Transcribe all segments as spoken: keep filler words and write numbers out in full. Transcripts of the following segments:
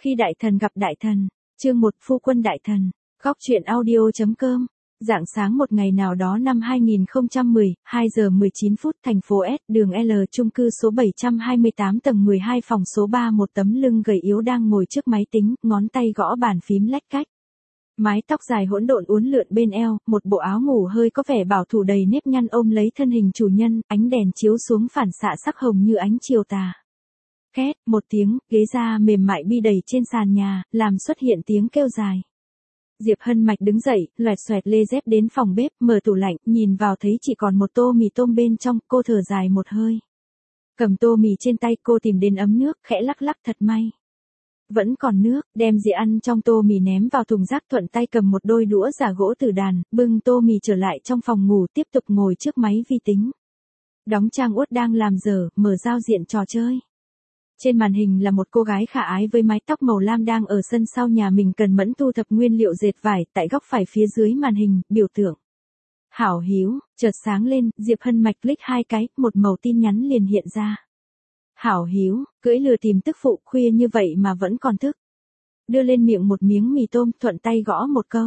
Khi đại thần gặp đại thần, chương một phu quân đại thần, góc truyện audio.com. Rạng sáng một ngày nào đó năm hai nghìn không trăm mười, hai giờ mười chín phút, thành phố S, đường L, chung cư số bảy trăm hai mươi tám tầng mười hai phòng số ba, một tấm lưng gầy yếu đang ngồi trước máy tính, ngón tay gõ bàn phím lách cách. Mái tóc dài hỗn độn uốn lượn bên eo, một bộ áo ngủ hơi có vẻ bảo thủ đầy nếp nhăn ôm lấy thân hình chủ nhân, ánh đèn chiếu xuống phản xạ sắc hồng như ánh chiều tà. Két, một tiếng, ghế da mềm mại bi đầy trên sàn nhà, làm xuất hiện tiếng kêu dài. Diệp Hân Mạch đứng dậy, loẹt xoẹt lê dép đến phòng bếp, mở tủ lạnh, nhìn vào thấy chỉ còn một tô mì tôm bên trong, cô thở dài một hơi. Cầm tô mì trên tay cô tìm đến ấm nước, khẽ lắc lắc thật may. Vẫn còn nước, đem dĩa ăn trong tô mì ném vào thùng rác, thuận tay cầm một đôi đũa giả gỗ từ đàn, bưng tô mì trở lại trong phòng ngủ, tiếp tục ngồi trước máy vi tính. Đóng trang uất đang làm dở, mở giao diện trò chơi. Trên màn hình là một cô gái khả ái với mái tóc màu lam đang ở sân sau nhà mình cần mẫn thu thập nguyên liệu dệt vải, tại góc phải phía dưới màn hình, biểu tượng Hảo Hiếu, chợt sáng lên, Diệp Hân Mạch click hai cái, một mẩu tin nhắn liền hiện ra. Hảo Hiếu, cưỡi lừa tìm tức phụ, khuya như vậy mà vẫn còn thức. Đưa lên miệng một miếng mì tôm, thuận tay gõ một câu.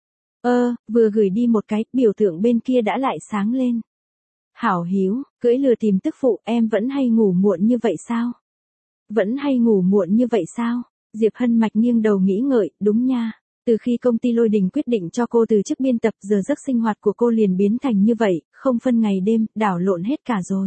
Ơ, vừa gửi đi một cái, biểu tượng bên kia đã lại sáng lên. Hảo Hiếu, cưỡi lừa tìm tức phụ, em vẫn hay ngủ muộn như vậy sao? Vẫn hay ngủ muộn như vậy sao? Diệp Hân Mạch nghiêng đầu nghĩ ngợi, đúng nha. Từ khi công ty Lôi Đình quyết định cho cô từ chức biên tập, giờ giấc sinh hoạt của cô liền biến thành như vậy, không phân ngày đêm, đảo lộn hết cả rồi.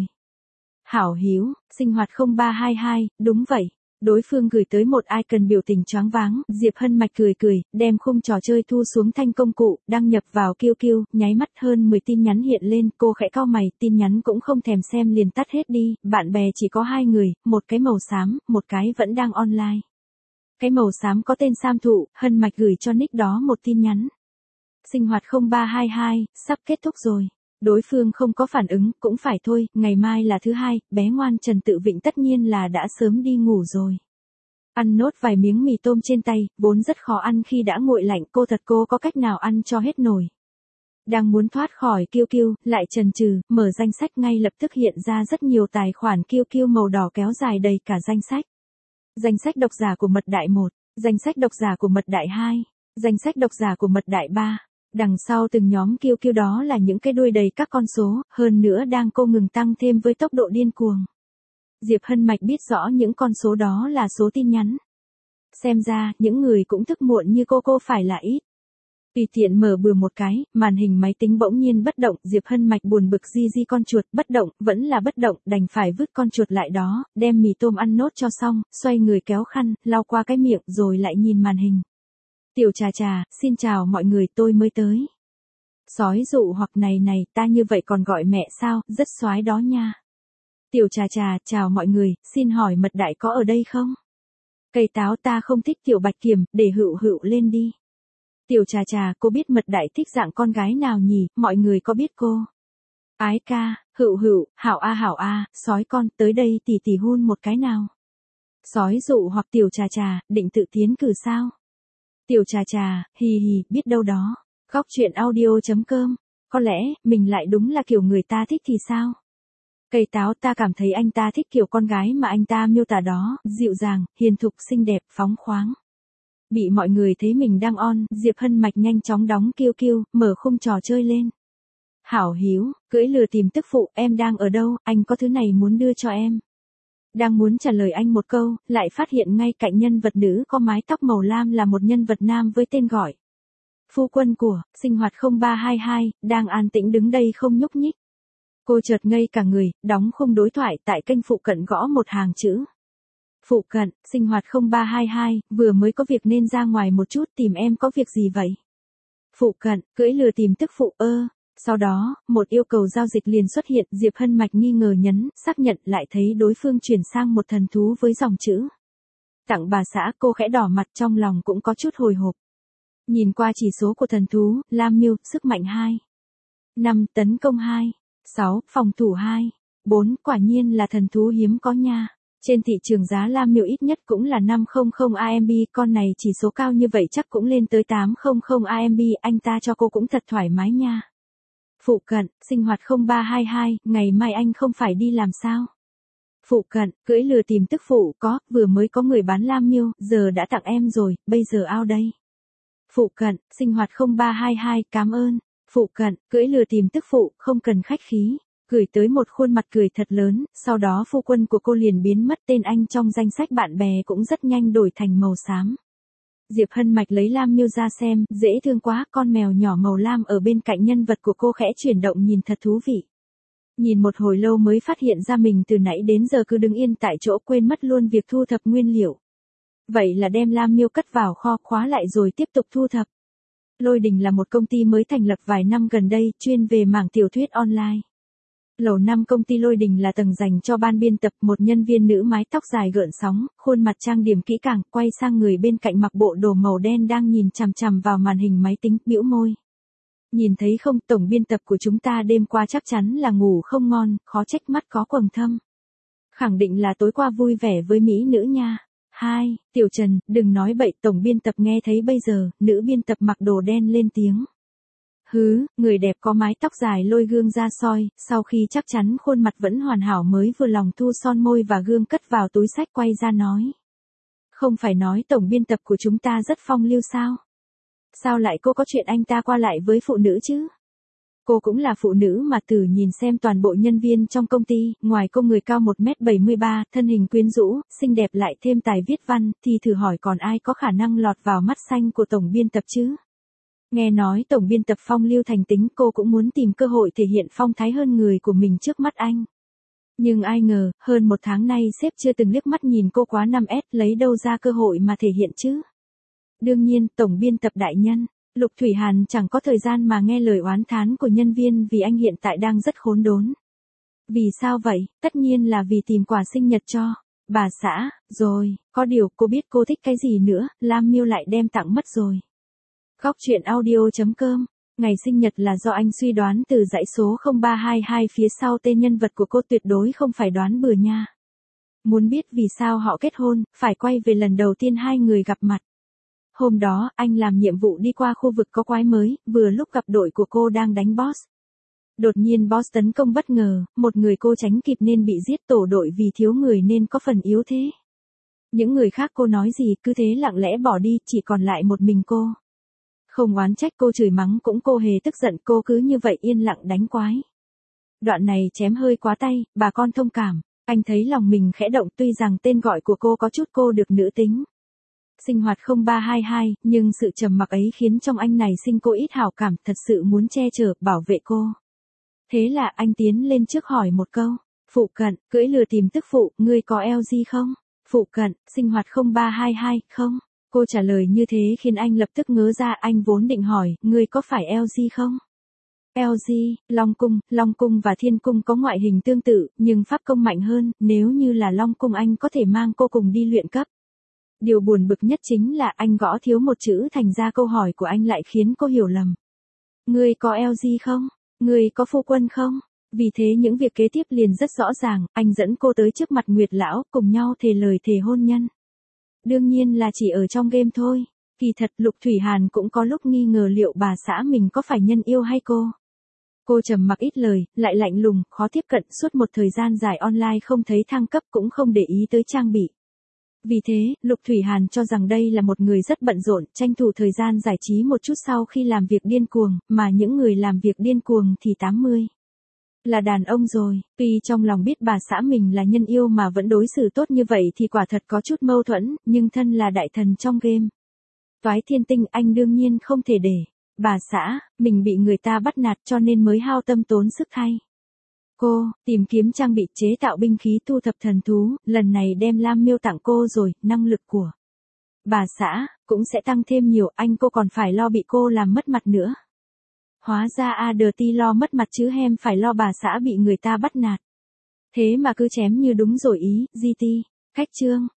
Hảo Hiếu, sinh hoạt không ba hai hai, đúng vậy. Đối phương gửi tới một icon biểu tình choáng váng, Diệp Hân Mạch cười cười, đem khung trò chơi thu xuống thanh công cụ, đăng nhập vào Q Q, nháy mắt hơn mười tin nhắn hiện lên, cô khẽ cau mày, tin nhắn cũng không thèm xem liền tắt hết đi, bạn bè chỉ có hai người, một cái màu xám, một cái vẫn đang online. Cái màu xám có tên Sam Thụ, Hân Mạch gửi cho nick đó một tin nhắn. Sinh hoạt không ba hai hai, sắp kết thúc rồi. Đối phương không có phản ứng, cũng phải thôi, ngày mai là thứ hai, bé ngoan Trần Tự Vịnh tất nhiên là đã sớm đi ngủ rồi. Ăn nốt vài miếng mì tôm trên tay, vốn rất khó ăn khi đã nguội lạnh, cô thật cô có cách nào ăn cho hết nổi. Đang muốn thoát khỏi Q Q, lại chần chừ, mở danh sách ngay lập tức hiện ra rất nhiều tài khoản Q Q màu đỏ kéo dài đầy cả danh sách. Danh sách độc giả của mật đại một, danh sách độc giả của mật đại hai, danh sách độc giả của mật đại ba. Đằng sau từng nhóm Q Q đó là những cái đuôi đầy các con số, hơn nữa đang không ngừng tăng thêm với tốc độ điên cuồng. Diệp Hân Mạch biết rõ những con số đó là số tin nhắn. Xem ra, những người cũng thức muộn như cô cô phải là ít. Tùy tiện mở bừa một cái, màn hình máy tính bỗng nhiên bất động, Diệp Hân Mạch buồn bực di di con chuột, bất động, vẫn là bất động, đành phải vứt con chuột lại đó, đem mì tôm ăn nốt cho xong, xoay người kéo khăn, lau qua cái miệng, rồi lại nhìn màn hình. Tiểu Trà Trà, xin chào mọi người, tôi mới tới. Sói dụ hoặc này này, ta như vậy còn gọi mẹ sao, rất xoái đó nha. Tiểu Trà Trà, chào mọi người, xin hỏi mật đại có ở đây không? Cây táo ta không thích Tiểu Bạch Kiểm, để hựu hựu lên đi. Tiểu Trà Trà, cô biết mật đại thích dạng con gái nào nhỉ, mọi người có biết cô? Ái ca, hựu hựu, hảo a hảo a, sói con, tới đây tỉ tỉ hun một cái nào. Sói dụ hoặc Tiểu Trà Trà, định tự tiến cử sao? Tiểu Trà Trà, hì hì, biết đâu đó. Góc truyện audio.com. Có lẽ, mình lại đúng là kiểu người ta thích thì sao? Cây táo, ta cảm thấy anh ta thích kiểu con gái mà anh ta miêu tả đó, dịu dàng, hiền thục, xinh đẹp, phóng khoáng. Bị mọi người thấy mình đang on, Diệp Hân Mạch nhanh chóng đóng Q Q, mở khung trò chơi lên. Hảo Hiếu, cưỡi lừa tìm tức phụ, em đang ở đâu, anh có thứ này muốn đưa cho em. Đang muốn trả lời anh một câu, lại phát hiện ngay cạnh nhân vật nữ có mái tóc màu lam là một nhân vật nam với tên gọi. Phu quân của, sinh hoạt không ba hai hai, đang an tĩnh đứng đây không nhúc nhích. Cô chợt ngây cả người, đóng khung đối thoại tại kênh phụ cận gõ một hàng chữ. Phụ cận, sinh hoạt không ba hai hai, vừa mới có việc nên ra ngoài một chút, tìm em có việc gì vậy? Phụ cận, cưỡi lừa tìm tức phụ ơ. Sau đó, một yêu cầu giao dịch liền xuất hiện, Diệp Hân Mạch nghi ngờ nhấn, xác nhận lại thấy đối phương chuyển sang một thần thú với dòng chữ. Tặng bà xã, cô khẽ đỏ mặt, trong lòng cũng có chút hồi hộp. Nhìn qua chỉ số của thần thú, Lam Miêu, sức mạnh hai. năm, tấn công hai. sáu, phòng thủ hai. bốn, quả nhiên là thần thú hiếm có nha. Trên thị trường giá Lam Miêu ít nhất cũng là năm trăm A M B, con này chỉ số cao như vậy chắc cũng lên tới tám trăm A M B, anh ta cho cô cũng thật thoải mái nha. Phụ cận, sinh hoạt không ba hai hai, ngày mai anh không phải đi làm sao? Phụ cận, cưỡi lừa tìm tức phụ, có, vừa mới có người bán lam miêu, giờ đã tặng em rồi, bây giờ ao đây. Phụ cận, sinh hoạt không ba hai hai, cảm ơn. Phụ cận, cưỡi lừa tìm tức phụ, không cần khách khí. Gửi tới một khuôn mặt cười thật lớn, sau đó phu quân của cô liền biến mất, tên anh trong danh sách bạn bè cũng rất nhanh đổi thành màu xám. Diệp Hân Mạch lấy lam miêu ra xem, dễ thương quá, con mèo nhỏ màu lam ở bên cạnh nhân vật của cô khẽ chuyển động nhìn thật thú vị. Nhìn một hồi lâu mới phát hiện ra mình từ nãy đến giờ cứ đứng yên tại chỗ, quên mất luôn việc thu thập nguyên liệu. Vậy là đem lam miêu cất vào kho khóa lại rồi tiếp tục thu thập. Lôi Đình là một công ty mới thành lập vài năm gần đây, chuyên về mảng tiểu thuyết online. Lầu năm công ty Lôi Đình là tầng dành cho ban biên tập, một nhân viên nữ mái tóc dài gợn sóng, khuôn mặt trang điểm kỹ càng, quay sang người bên cạnh mặc bộ đồ màu đen đang nhìn chằm chằm vào màn hình máy tính, bĩu môi. Nhìn thấy không, tổng biên tập của chúng ta đêm qua chắc chắn là ngủ không ngon, khó trách mắt có quầng thâm. Khẳng định là tối qua vui vẻ với mỹ nữ nha. Hai, Tiểu Trần, đừng nói bậy, tổng biên tập nghe thấy bây giờ, nữ biên tập mặc đồ đen lên tiếng. Hứ, người đẹp có mái tóc dài lôi gương ra soi, sau khi chắc chắn khuôn mặt vẫn hoàn hảo mới vừa lòng thu son môi và gương cất vào túi sách quay ra nói. Không phải nói tổng biên tập của chúng ta rất phong lưu sao? Sao lại cô có chuyện anh ta qua lại với phụ nữ chứ? Cô cũng là phụ nữ mà, Tử nhìn xem toàn bộ nhân viên trong công ty, ngoài cô người cao một mét bảy mươi ba, thân hình quyến rũ, xinh đẹp lại thêm tài viết văn, thì thử hỏi còn ai có khả năng lọt vào mắt xanh của tổng biên tập chứ? Nghe nói tổng biên tập phong lưu thành tính, cô cũng muốn tìm cơ hội thể hiện phong thái hơn người của mình trước mắt anh. Nhưng ai ngờ, hơn một tháng nay sếp chưa từng liếc mắt nhìn cô quá năm S, lấy đâu ra cơ hội mà thể hiện chứ? Đương nhiên, tổng biên tập đại nhân, Lục Thủy Hàn chẳng có thời gian mà nghe lời oán thán của nhân viên vì anh hiện tại đang rất khốn đốn. Vì sao vậy? Tất nhiên là vì tìm quà sinh nhật cho bà xã, rồi, có điều cô biết cô thích cái gì nữa, lam miêu lại đem tặng mất rồi. Góc truyện audio chấm com. Ngày sinh nhật là do anh suy đoán từ dãy số không ba hai hai phía sau tên nhân vật của cô, tuyệt đối không phải đoán bừa nha. Muốn biết vì sao họ kết hôn, phải quay về lần đầu tiên hai người gặp mặt. Hôm đó, anh làm nhiệm vụ đi qua khu vực có quái mới, vừa lúc gặp đội của cô đang đánh boss. Đột nhiên boss tấn công bất ngờ, một người cô tránh kịp nên bị giết, tổ đội vì thiếu người nên có phần yếu thế. Những người khác cô nói gì cứ thế lặng lẽ bỏ đi, chỉ còn lại một mình cô. Không oán trách cô chửi mắng cũng cô hề tức giận, cô cứ như vậy yên lặng đánh quái. Đoạn này chém hơi quá tay, bà con thông cảm, anh thấy lòng mình khẽ động, tuy rằng tên gọi của cô có chút cô được nữ tính. Sinh hoạt không ba hai hai, nhưng sự trầm mặc ấy khiến trong anh này sinh cô ít hảo cảm, thật sự muốn che chở, bảo vệ cô. Thế là anh tiến lên trước hỏi một câu, phụ cận, cưỡi lừa tìm tức phụ, ngươi có eo gi không? Phụ cận, sinh hoạt không ba hai hai, không? Cô trả lời như thế khiến anh lập tức ngớ ra, anh vốn định hỏi, ngươi có phải eo gi không? eo gi, Long Cung, Long Cung và Thiên Cung có ngoại hình tương tự, nhưng pháp công mạnh hơn, nếu như là Long Cung anh có thể mang cô cùng đi luyện cấp. Điều buồn bực nhất chính là anh gõ thiếu một chữ, thành ra câu hỏi của anh lại khiến cô hiểu lầm. Ngươi có eo gi không? Ngươi có phu quân không? Vì thế những việc kế tiếp liền rất rõ ràng, anh dẫn cô tới trước mặt Nguyệt Lão, cùng nhau thề lời thề hôn nhân. Đương nhiên là chỉ ở trong game thôi. Kỳ thật Lục Thủy Hàn cũng có lúc nghi ngờ liệu bà xã mình có phải nhân yêu hay cô. Cô trầm mặc ít lời, lại lạnh lùng, khó tiếp cận, suốt một thời gian dài online không thấy thăng cấp cũng không để ý tới trang bị. Vì thế, Lục Thủy Hàn cho rằng đây là một người rất bận rộn, tranh thủ thời gian giải trí một chút sau khi làm việc điên cuồng, mà những người làm việc điên cuồng thì tám mươi. Là đàn ông rồi, tuy trong lòng biết bà xã mình là nhân yêu mà vẫn đối xử tốt như vậy thì quả thật có chút mâu thuẫn, nhưng thân là đại thần trong game. Toái Thiên Tinh anh đương nhiên không thể để bà xã, mình bị người ta bắt nạt cho nên mới hao tâm tốn sức thay. Cô, tìm kiếm trang bị chế tạo binh khí, thu thập thần thú, lần này đem lam miêu tặng cô rồi, năng lực của bà xã cũng sẽ tăng thêm nhiều, anh cô còn phải lo bị cô làm mất mặt nữa. Hóa ra a đờ ti lo mất mặt chứ hem phải lo bà xã bị người ta bắt nạt. Thế mà cứ chém như đúng rồi ý, giê tê. Khách chương.